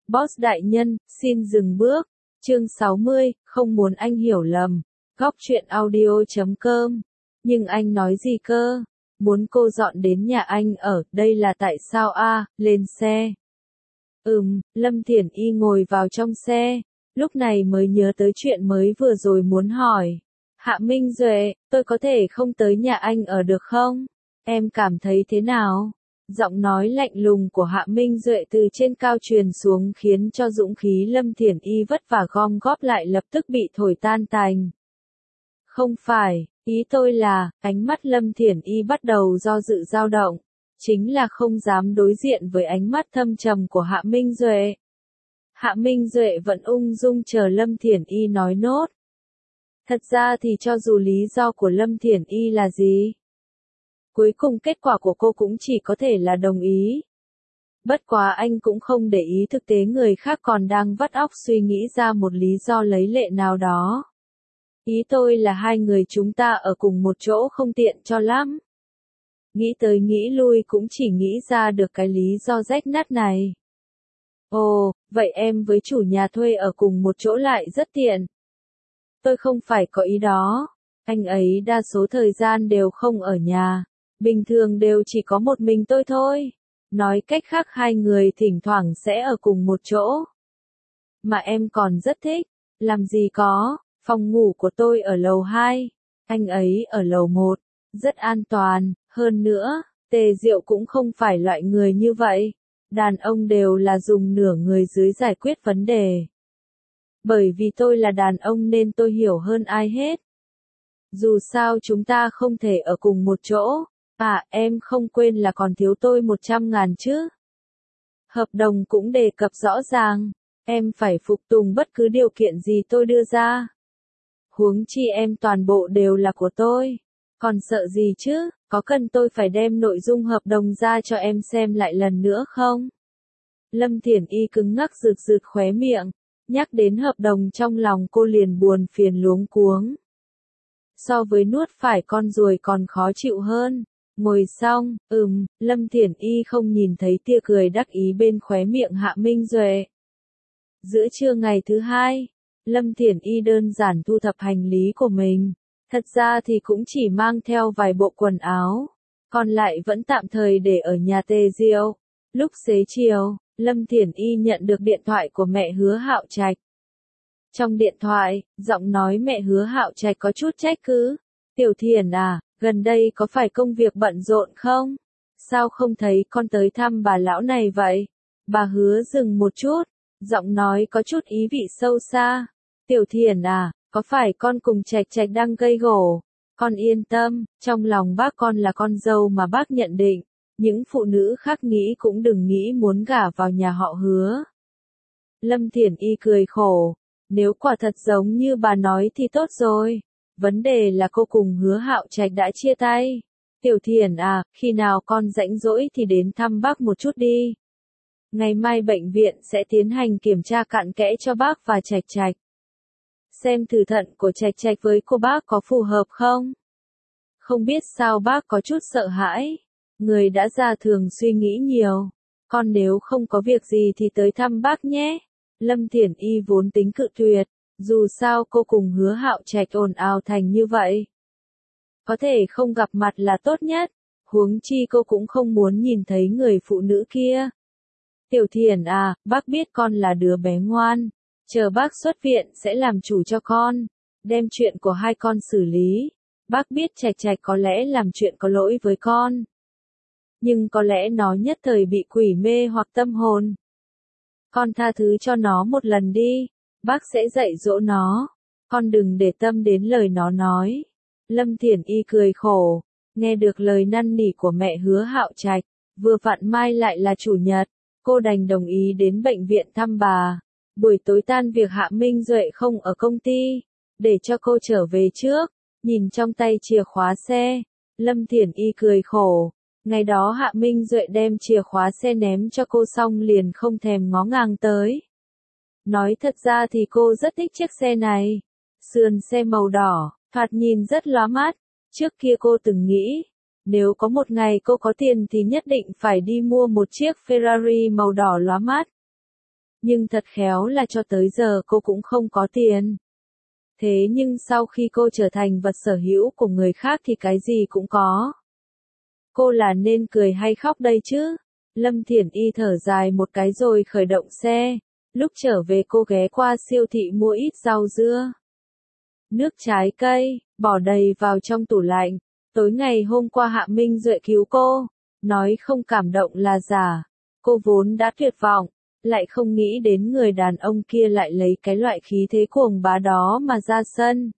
Boss đại nhân, xin dừng bước. Chương 60, không muốn anh hiểu lầm. Góc truyện audio.com. Nhưng anh nói gì cơ? Muốn cô dọn đến nhà anh ở, đây là tại sao a? Lên xe. Lâm Thiển Y ngồi vào trong xe, lúc này mới nhớ tới chuyện mới vừa rồi muốn hỏi. Hạ Minh Duệ, tôi có thể không tới nhà anh ở được không? Em cảm thấy thế nào? Giọng nói lạnh lùng của Hạ Minh Duệ từ trên cao truyền xuống khiến cho dũng khí Lâm Thiển Y vất vả gom góp lại lập tức bị thổi tan tành. Không phải, ý tôi là, ánh mắt Lâm Thiển Y bắt đầu do dự dao động, chính là không dám đối diện với ánh mắt thâm trầm của Hạ Minh Duệ. Hạ Minh Duệ vẫn ung dung chờ Lâm Thiển Y nói nốt. Thật ra thì cho dù lý do của Lâm Thiển Y là gì, cuối cùng kết quả của cô cũng chỉ có thể là đồng ý. Bất quá anh cũng không để ý thực tế người khác còn đang vắt óc suy nghĩ ra một lý do lấy lệ nào đó. Ý tôi là hai người chúng ta ở cùng một chỗ không tiện cho lắm. Nghĩ tới nghĩ lui cũng chỉ nghĩ ra được cái lý do rách nát này. Ồ, vậy em với chủ nhà thuê ở cùng một chỗ lại rất tiện. Tôi không phải có ý đó. Anh ấy đa số thời gian đều không ở nhà. Bình thường đều chỉ có một mình tôi thôi. Nói cách khác hai người thỉnh thoảng sẽ ở cùng một chỗ. Mà em còn rất thích. Làm gì có, phòng ngủ của tôi ở lầu 2. Anh ấy ở lầu 1. Rất an toàn, hơn nữa, Tề Diệu cũng không phải loại người như vậy. Đàn ông đều là dùng nửa người dưới giải quyết vấn đề. Bởi vì tôi là đàn ông nên tôi hiểu hơn ai hết. Dù sao chúng ta không thể ở cùng một chỗ. À, em không quên là còn thiếu tôi 100.000 chứ. Hợp đồng cũng đề cập rõ ràng. Em phải phục tùng bất cứ điều kiện gì tôi đưa ra. Huống chi em toàn bộ đều là của tôi. Còn sợ gì chứ, có cần tôi phải đem nội dung hợp đồng ra cho em xem lại lần nữa không? Lâm Thiển Y cứng ngắc rực rực khóe miệng. Nhắc đến hợp đồng trong lòng cô liền buồn phiền luống cuống. So với nuốt phải con ruồi còn khó chịu hơn. Ngồi xong, Lâm Thiển Y không nhìn thấy tia cười đắc ý bên khóe miệng Hạ Minh Duệ. Giữa trưa ngày thứ hai, Lâm Thiển Y đơn giản thu thập hành lý của mình. Thật ra thì cũng chỉ mang theo vài bộ quần áo, còn lại vẫn tạm thời để ở nhà Tề Diệu. Lúc xế chiều, Lâm Thiển Y nhận được điện thoại của mẹ Hứa Hạo Trạch. Trong điện thoại, giọng nói mẹ Hứa Hạo Trạch có chút trách cứ. Tiểu Thiển à, gần đây có phải công việc bận rộn không? Sao không thấy con tới thăm bà lão này vậy? Bà Hứa dừng một chút, giọng nói có chút ý vị sâu xa. Tiểu Thiển à, có phải con cùng Trạch Trạch đang gây gổ? Con yên tâm, trong lòng bác con là con dâu mà bác nhận định. Những phụ nữ khác nghĩ cũng đừng nghĩ muốn gả vào nhà họ Hứa. Lâm Thiển Y cười khổ. Nếu quả thật giống như bà nói thì tốt rồi. Vấn đề là cô cùng Hứa Hạo Trạch đã chia tay. Tiểu Thiển à, khi nào con rảnh rỗi thì đến thăm bác một chút đi. Ngày mai bệnh viện sẽ tiến hành kiểm tra cặn kẽ cho bác và Trạch Trạch. Xem thử thận của Trạch Trạch với cô bác có phù hợp không? Không biết sao bác có chút sợ hãi. Người đã già thường suy nghĩ nhiều. Con nếu không có việc gì thì tới thăm bác nhé. Lâm Thiển Y vốn tính cự tuyệt. Dù sao cô cùng Hứa Hạo Trạch ồn ào thành như vậy. Có thể không gặp mặt là tốt nhất. Huống chi cô cũng không muốn nhìn thấy người phụ nữ kia. Tiểu Thiển à, bác biết con là đứa bé ngoan. Chờ bác xuất viện sẽ làm chủ cho con. Đem chuyện của hai con xử lý. Bác biết Trạch Trạch có lẽ làm chuyện có lỗi với con. Nhưng có lẽ nó nhất thời bị quỷ mê hoặc tâm hồn. Con tha thứ cho nó một lần đi. Bác sẽ dạy dỗ nó. Con đừng để tâm đến lời nó nói. Lâm Thiển Y cười khổ. Nghe được lời năn nỉ của mẹ Hứa Hạo Trạch. Vừa vặn mai lại là chủ nhật. Cô đành đồng ý đến bệnh viện thăm bà. Buổi tối tan việc Hạ Minh Duệ không ở công ty. Để cho cô trở về trước. Nhìn trong tay chìa khóa xe. Lâm Thiển Y cười khổ. Ngày đó Hạ Minh Duệ đem chìa khóa xe ném cho cô xong liền không thèm ngó ngàng tới. Nói thật ra thì cô rất thích chiếc xe này. Sườn xe màu đỏ, thoạt nhìn rất lóa mắt. Trước kia cô từng nghĩ, nếu có một ngày cô có tiền thì nhất định phải đi mua một chiếc Ferrari màu đỏ lóa mắt. Nhưng thật khéo là cho tới giờ cô cũng không có tiền. Thế nhưng sau khi cô trở thành vật sở hữu của người khác thì cái gì cũng có. Cô là nên cười hay khóc đây chứ? Lâm Thiển Y thở dài một cái rồi khởi động xe. Lúc trở về cô ghé qua siêu thị mua ít rau dưa, nước trái cây, bỏ đầy vào trong tủ lạnh. Tối ngày hôm qua Hạ Minh Duệ cứu cô, nói không cảm động là giả. Cô vốn đã tuyệt vọng, lại không nghĩ đến người đàn ông kia lại lấy cái loại khí thế cuồng bá đó mà ra sân.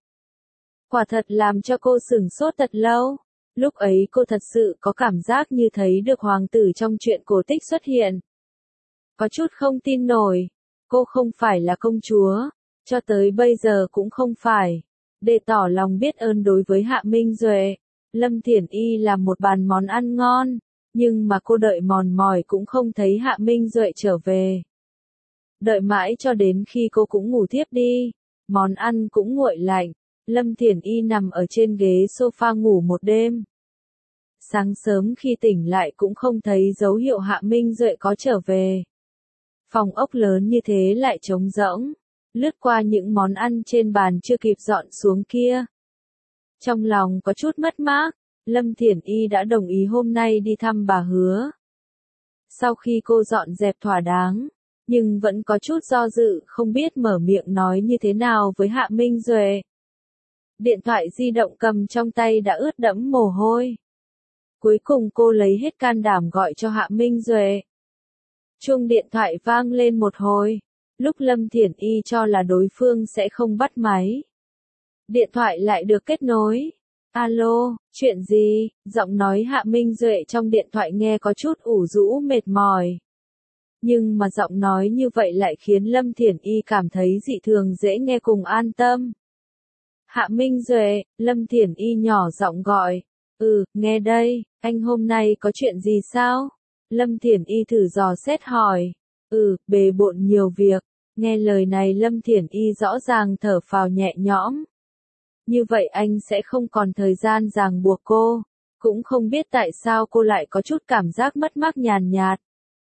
Quả thật làm cho cô sửng sốt thật lâu. Lúc ấy cô thật sự có cảm giác như thấy được hoàng tử trong truyện cổ tích xuất hiện. Có chút không tin nổi, cô không phải là công chúa, cho tới bây giờ cũng không phải. Để tỏ lòng biết ơn đối với Hạ Minh Duệ, Lâm Thiển Y làm một bàn món ăn ngon, nhưng mà cô đợi mòn mỏi cũng không thấy Hạ Minh Duệ trở về. Đợi mãi cho đến khi cô cũng ngủ thiếp đi, món ăn cũng nguội lạnh, Lâm Thiển Y nằm ở trên ghế sofa ngủ một đêm. Sáng sớm khi tỉnh lại cũng không thấy dấu hiệu Hạ Minh Duệ có trở về. Phòng ốc lớn như thế lại trống rỗng, lướt qua những món ăn trên bàn chưa kịp dọn xuống kia. Trong lòng có chút mất mát, Lâm Thiển Y đã đồng ý hôm nay đi thăm bà Hứa. Sau khi cô dọn dẹp thỏa đáng, nhưng vẫn có chút do dự không biết mở miệng nói như thế nào với Hạ Minh Duệ. Điện thoại di động cầm trong tay đã ướt đẫm mồ hôi. Cuối cùng cô lấy hết can đảm gọi cho Hạ Minh Duệ. Chuông điện thoại vang lên một hồi, lúc Lâm Thiển Y cho là đối phương sẽ không bắt máy. Điện thoại lại được kết nối. Alo, chuyện gì? Giọng nói Hạ Minh Duệ trong điện thoại nghe có chút ủ rũ mệt mỏi. Nhưng mà giọng nói như vậy lại khiến Lâm Thiển Y cảm thấy dị thường dễ nghe cùng an tâm. Hạ Minh Duệ, Lâm Thiển Y nhỏ giọng gọi. Nghe đây, anh hôm nay có chuyện gì sao? Lâm Thiển Y thử dò xét hỏi. Bề bộn nhiều việc. Nghe lời này Lâm Thiển Y rõ ràng thở phào nhẹ nhõm. Như vậy anh sẽ không còn thời gian ràng buộc cô. Cũng không biết tại sao cô lại có chút cảm giác mất mát nhàn nhạt.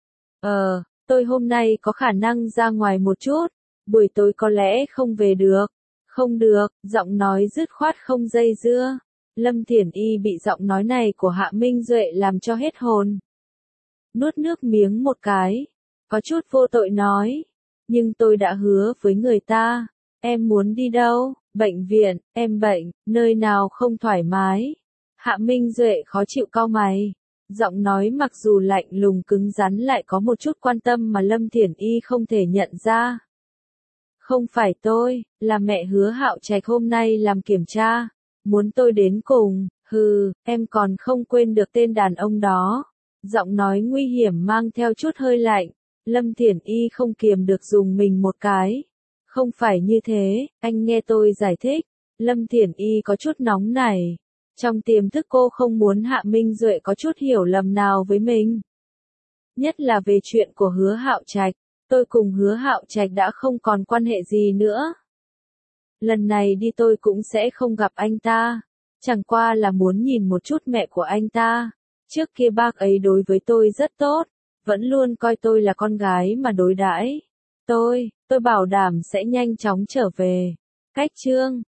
Tôi hôm nay có khả năng ra ngoài một chút. Buổi tối có lẽ không về được. Không được, giọng nói dứt khoát không dây dưa. Lâm Thiển Y bị giọng nói này của Hạ Minh Duệ làm cho hết hồn. Nuốt nước miếng một cái, có chút vô tội nói. Nhưng tôi đã hứa với người ta. Em muốn đi đâu? Bệnh viện, em bệnh, nơi nào không thoải mái? Hạ Minh Duệ khó chịu cau mày. Giọng nói mặc dù lạnh lùng cứng rắn lại có một chút quan tâm mà Lâm Thiển Y không thể nhận ra. Không phải tôi, là mẹ Hứa Hạo Trạch hôm nay làm kiểm tra. Muốn tôi đến cùng, em còn không quên được tên đàn ông đó. Giọng nói nguy hiểm mang theo chút hơi lạnh. Lâm Thiển Y không kiềm được dùng mình một cái. Không phải như thế, anh nghe tôi giải thích. Lâm Thiển Y có chút nóng nảy. Trong tiềm thức cô không muốn Hạ Minh Duệ có chút hiểu lầm nào với mình. Nhất là về chuyện của Hứa Hạo Trạch. Tôi cùng Hứa Hạo Trạch đã không còn quan hệ gì nữa. Lần này đi tôi cũng sẽ không gặp anh ta. Chẳng qua là muốn nhìn một chút mẹ của anh ta. Trước kia bác ấy đối với tôi rất tốt. Vẫn luôn coi tôi là con gái mà đối đãi. Tôi bảo đảm sẽ nhanh chóng trở về. Cách chương